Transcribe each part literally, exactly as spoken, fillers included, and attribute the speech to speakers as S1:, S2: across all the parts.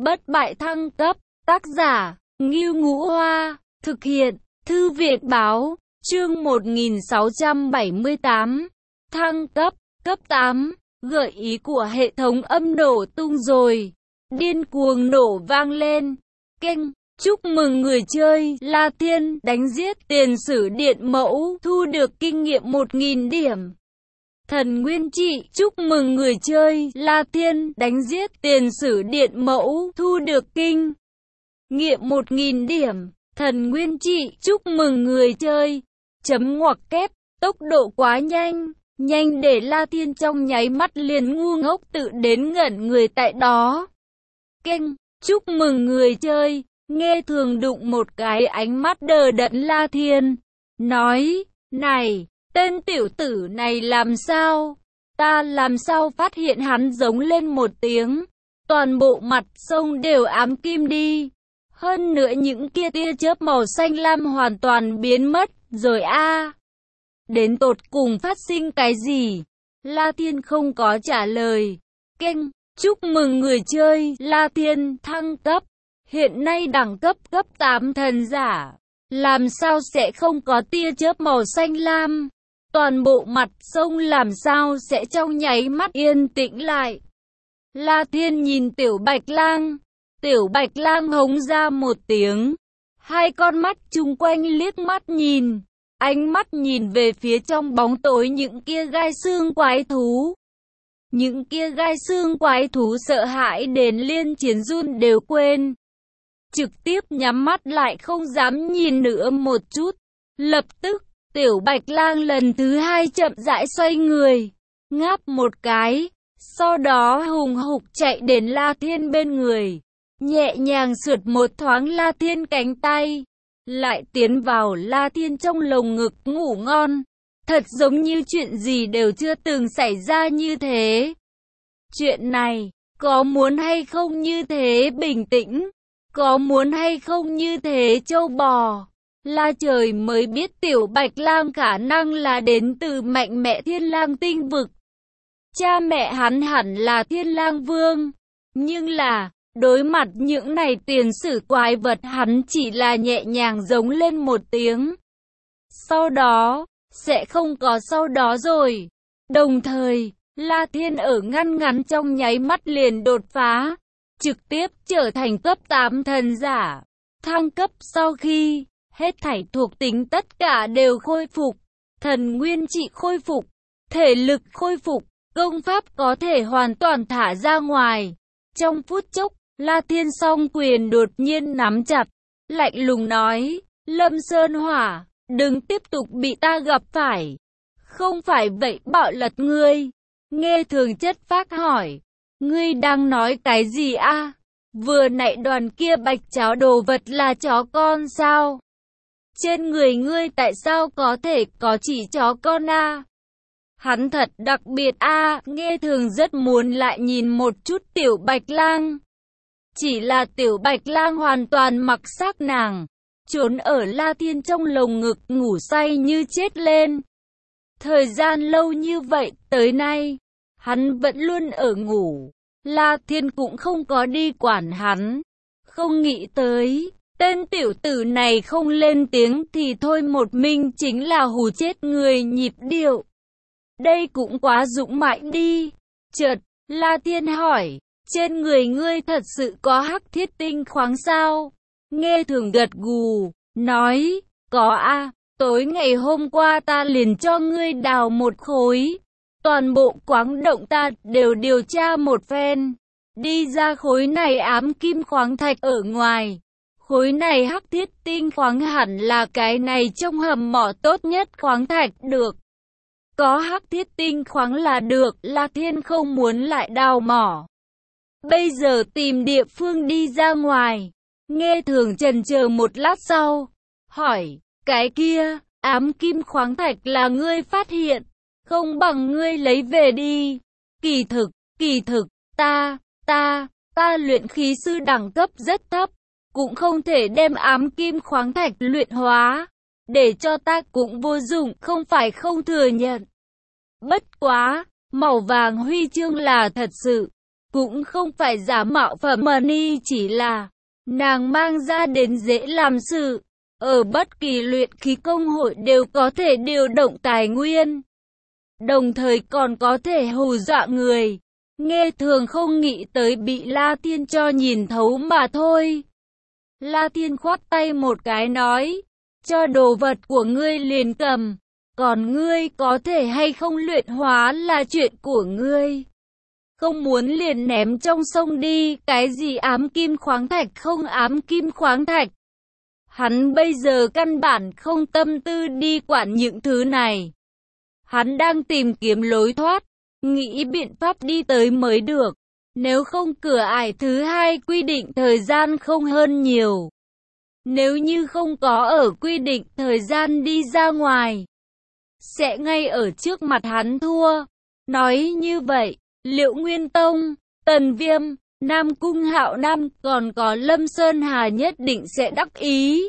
S1: Bất bại thăng cấp, tác giả, Ngưu Ngũ Hoa, thực hiện, Thư viện Báo, chương một nghìn sáu trăm bảy mươi tám, thăng cấp, cấp tám, gợi ý của hệ thống âm nổ tung rồi, điên cuồng nổ vang lên, kênh, chúc mừng người chơi, La Thiên, đánh giết tiền sử điện mẫu, thu được kinh nghiệm một nghìn điểm. Thần Nguyên Trị, chúc mừng người chơi, La Thiên, đánh giết tiền sử điện mẫu, thu được kinh nghiệm một nghìn điểm. Thần Nguyên Trị, chúc mừng người chơi. Chấm ngoặc kép, tốc độ quá nhanh, nhanh để La Thiên trong nháy mắt liền ngu ngốc tự đến ngẩn người tại đó. Kênh, chúc mừng người chơi, nghe thường đụng một cái ánh mắt đờ đẫn La Thiên, nói, này, tên tiểu tử này làm sao? Ta làm sao phát hiện hắn giống lên một tiếng, toàn bộ mặt sông đều ám kim đi. Hơn nữa những kia tia chớp màu xanh lam hoàn toàn biến mất rồi a. À. Đến tột cùng phát sinh cái gì? La Thiên không có trả lời. Kênh, chúc mừng người chơi, La Thiên thăng cấp. Hiện nay đẳng cấp cấp tám thần giả. Làm sao sẽ không có tia chớp màu xanh lam? Toàn bộ mặt sông làm sao sẽ trong nháy mắt yên tĩnh lại? La Thiên nhìn Tiểu Bạch Lang. Tiểu Bạch Lang hống ra một tiếng. Hai con mắt chung quanh liếc mắt nhìn. Ánh mắt nhìn về phía trong bóng tối những kia gai xương quái thú. Những kia gai xương quái thú sợ hãi đến liên chiến run đều quên. Trực tiếp nhắm mắt lại không dám nhìn nữa một chút. Lập tức, Tiểu Bạch Lang lần thứ hai chậm rãi xoay người. Ngáp một cái. Sau đó hùng hục chạy đến La Thiên bên người. Nhẹ nhàng sượt một thoáng La Thiên cánh tay. Lại tiến vào La Thiên trong lồng ngực ngủ ngon. Thật giống như chuyện gì đều chưa từng xảy ra như thế. Chuyện này, có muốn hay không như thế bình tĩnh? Có muốn hay không như thế trâu bò? La trời mới biết Tiểu Bạch Lang khả năng là đến từ mạnh mẽ Thiên Lang tinh vực. Cha mẹ hắn hẳn là Thiên Lang Vương. Nhưng là, đối mặt những này tiền sử quái vật hắn chỉ là nhẹ nhàng giống lên một tiếng. Sau đó, sẽ không có sau đó rồi. Đồng thời, La Thiên ở ngăn ngắn trong nháy mắt liền đột phá. Trực tiếp trở thành cấp tám thần giả. Thăng cấp sau khi, hết thảy thuộc tính tất cả đều khôi phục. Thần Nguyên Trị khôi phục. Thể lực khôi phục. Công pháp có thể hoàn toàn thả ra ngoài. Trong phút chốc, La Thiên song quyền đột nhiên nắm chặt, lạnh lùng nói, Lâm Sơn Hỏa, đừng tiếp tục bị ta gặp phải. Không phải vậy bạo lật ngươi. Nghe thường chất phác hỏi, ngươi đang nói cái gì a? À? Vừa nãy đoàn kia bạch cháo đồ vật là chó con sao? Trên người ngươi tại sao có thể có chỉ chó con a? À? Hắn thật đặc biệt a, à, nghe thường rất muốn lại nhìn một chút Tiểu Bạch Lang. Chỉ là Tiểu Bạch Lang hoàn toàn mặc xác nàng, trốn ở La Thiên trong lồng ngực ngủ say như chết lên. Thời gian lâu như vậy, tới nay, hắn vẫn luôn ở ngủ. La Thiên cũng không có đi quản hắn. Không nghĩ tới, tên tiểu tử này không lên tiếng thì thôi một mình chính là hù chết người nhịp điệu. Đây cũng quá dũng mãnh đi. Chợt, La Thiên hỏi, trên người ngươi thật sự có hắc thiết tinh khoáng sao? Nghe thường gật gù, nói, có a, tối ngày hôm qua ta liền cho ngươi đào một khối. Toàn bộ khoáng động ta đều điều tra một phen. Đi ra khối này ám kim khoáng thạch ở ngoài. Khối này hắc thiết tinh khoáng hẳn là cái này trong hầm mỏ tốt nhất khoáng thạch được. Có hắc thiết tinh khoáng là được, La Thiên không muốn lại đào mỏ. Bây giờ tìm địa phương đi ra ngoài. Nghe thường chần chờ một lát sau. Hỏi, cái kia, ám kim khoáng thạch là ngươi phát hiện. Không bằng ngươi lấy về đi. Kỳ thực, kỳ thực, ta, ta, ta luyện khí sư đẳng cấp rất thấp. Cũng không thể đem ám kim khoáng thạch luyện hóa. Để cho ta cũng vô dụng, không phải không thừa nhận. Bất quá, màu vàng huy chương là thật sự. cũng không phải giả mạo phẩm ni, chỉ là nàng mang ra đến dễ làm sự. Ở bất kỳ luyện khí công hội đều có thể điều động tài nguyên, đồng thời còn có thể hù dọa người. Nghe Thường không nghĩ tới bị La Thiên cho nhìn thấu mà thôi. La Thiên khoát tay một cái nói, cho đồ vật của ngươi liền cầm, còn ngươi có thể hay không luyện hóa là chuyện của ngươi. Không muốn liền ném trong sông đi, cái gì ám kim khoáng thạch không ám kim khoáng thạch. Hắn bây giờ căn bản không tâm tư đi quản những thứ này. Hắn đang tìm kiếm lối thoát, nghĩ biện pháp đi tới mới được. Nếu không cửa ải thứ hai quy định thời gian không hơn nhiều. Nếu như không có ở quy định thời gian đi ra ngoài, sẽ ngay ở trước mặt hắn thua. Nói như vậy, Liệu Nguyên Tông, Tần Viêm, Nam Cung Hạo Nam còn có Lâm Sơn Hà nhất định sẽ đắc ý.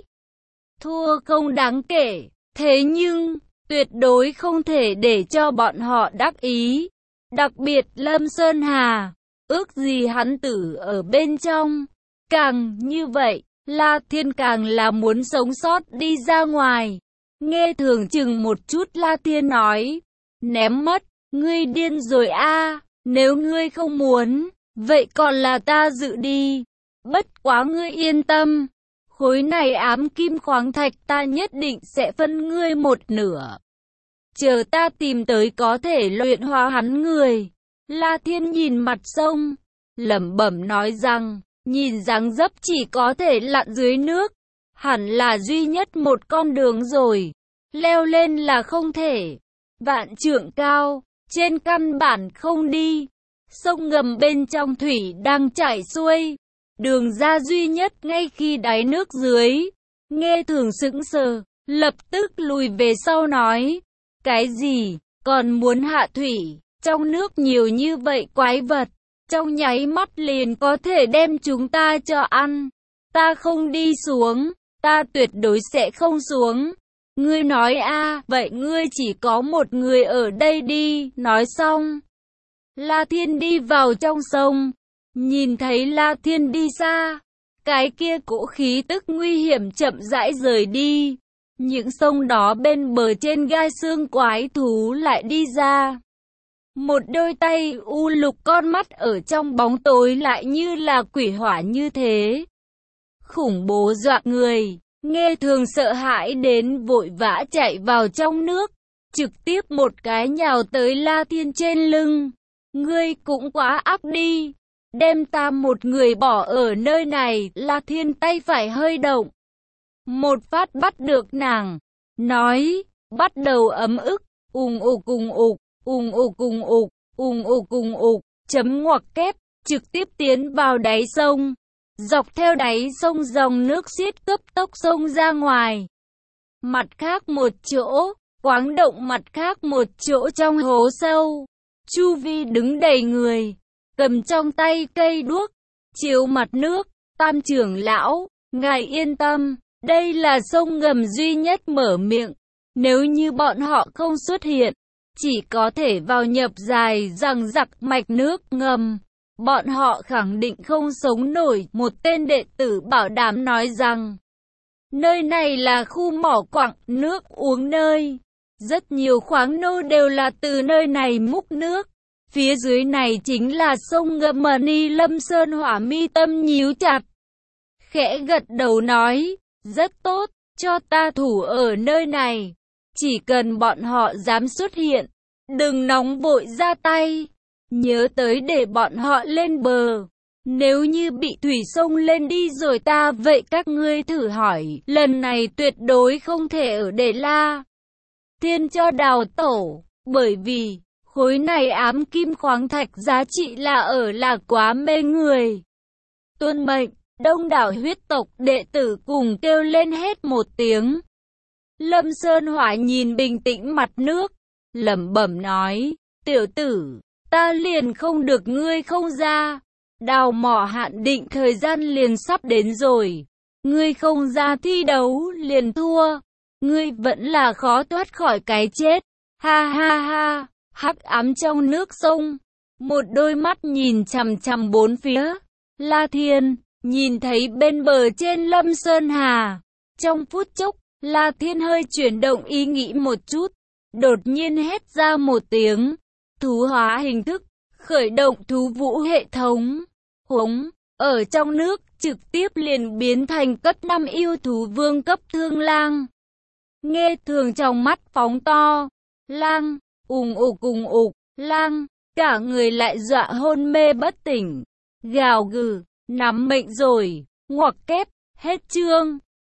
S1: Thua không đáng kể, thế nhưng tuyệt đối không thể để cho bọn họ đắc ý. Đặc biệt Lâm Sơn Hà, ước gì hắn tử ở bên trong. Càng như vậy, La Thiên càng là muốn sống sót đi ra ngoài. Nghe Thường chừng một chút, La Thiên nói, ném mất, ngươi điên rồi a, à, nếu ngươi không muốn, vậy còn là ta dự đi. Bất quá ngươi yên tâm, khối này ám kim khoáng thạch ta nhất định sẽ phân ngươi một nửa. Chờ ta tìm tới có thể luyện hóa hắn người. La Thiên nhìn mặt sông, lẩm bẩm nói rằng, nhìn dáng dấp chỉ có thể lặn dưới nước, hẳn là duy nhất một con đường rồi, leo lên là không thể. Vạn trượng cao, trên căn bản không đi. Sông ngầm bên trong thủy đang chảy xuôi, đường ra duy nhất ngay khi đáy nước dưới. Nghe Thường sững sờ, lập tức lùi về sau nói, cái gì, còn muốn hạ thủy, trong nước nhiều như vậy quái vật, trong nháy mắt liền có thể đem chúng ta cho ăn. Ta không đi xuống, ta tuyệt đối sẽ không xuống. Ngươi nói a, à, vậy ngươi chỉ có một người ở đây đi. Nói xong, La Thiên đi vào trong sông, nhìn thấy La Thiên đi xa, cái kia cỗ khí tức nguy hiểm chậm rãi rời đi. Những sông đó bên bờ trên gai xương quái thú lại đi ra. Một đôi tay u lục, con mắt ở trong bóng tối lại như là quỷ hỏa như thế. Khủng bố dọa người. Nghe Thường sợ hãi đến vội vã chạy vào trong nước, trực tiếp một cái nhào tới La Thiên trên lưng. Ngươi cũng quá ác đi, đem ta một người bỏ ở nơi này. La Thiên tay phải hơi động, một phát bắt được nàng, nói, bắt đầu ấm ức, ùng ục ùng ục, ùng ục ùng ục, ùng ục ùng ục, chấm ngoặc kép, trực tiếp tiến vào đáy sông. Dọc theo đáy sông dòng nước xiết cấp tốc sông ra ngoài. Mặt khác một chỗ, quáng động mặt khác một chỗ trong hố sâu. Chu vi đứng đầy người, cầm trong tay cây đuốc, chiếu mặt nước. Tam trưởng lão, ngài yên tâm, đây là sông ngầm duy nhất mở miệng. Nếu như bọn họ không xuất hiện, chỉ có thể vào nhập dài dằng dặc mạch nước ngầm. Bọn họ khẳng định không sống nổi. Một tên đệ tử bảo đảm nói rằng, nơi này là khu mỏ quặng nước uống nơi. Rất nhiều khoáng nô đều là từ nơi này múc nước. Phía dưới này chính là sông ngầm Mani. Lâm Sơn Hỏa mi tâm nhíu chặt, khẽ gật đầu nói, rất tốt, cho ta thủ ở nơi này. Chỉ cần bọn họ dám xuất hiện, đừng nóng vội ra tay. Nhớ tới để bọn họ lên bờ. Nếu như bị thủy sông lên đi rồi ta, vậy các ngươi thử hỏi, lần này tuyệt đối không thể ở để La Thiên cho đào tổ. Bởi vì, khối này ám kim khoáng thạch giá trị là ở là quá mê người. Tuân mệnh, đông đảo huyết tộc đệ tử cùng kêu lên hết một tiếng. Lâm Sơn Hỏa nhìn bình tĩnh mặt nước, lẩm bẩm nói, tiểu tử, ta liền không được ngươi không ra. Đào mỏ hạn định thời gian liền sắp đến rồi. Ngươi không ra thi đấu liền thua. Ngươi vẫn là khó thoát khỏi cái chết. Ha ha ha, hắc ám trong nước sông. một đôi mắt nhìn chằm chằm bốn phía. La Thiên nhìn thấy bên bờ trên Lâm Sơn Hà. Trong phút chốc, La Thiên hơi chuyển động ý nghĩ một chút, đột nhiên hét ra một tiếng, thú hóa hình thức, khởi động thú vũ hệ thống. Hống, ở trong nước, trực tiếp liền biến thành cấp năm yêu thú vương cấp Thương Lang. Nghe thường trong mắt phóng to, lang, ùng ục ùng ục, lang, cả người lại dọa hôn mê bất tỉnh, gào gừ, nắm mệnh rồi, ngoặc kép, hết chương.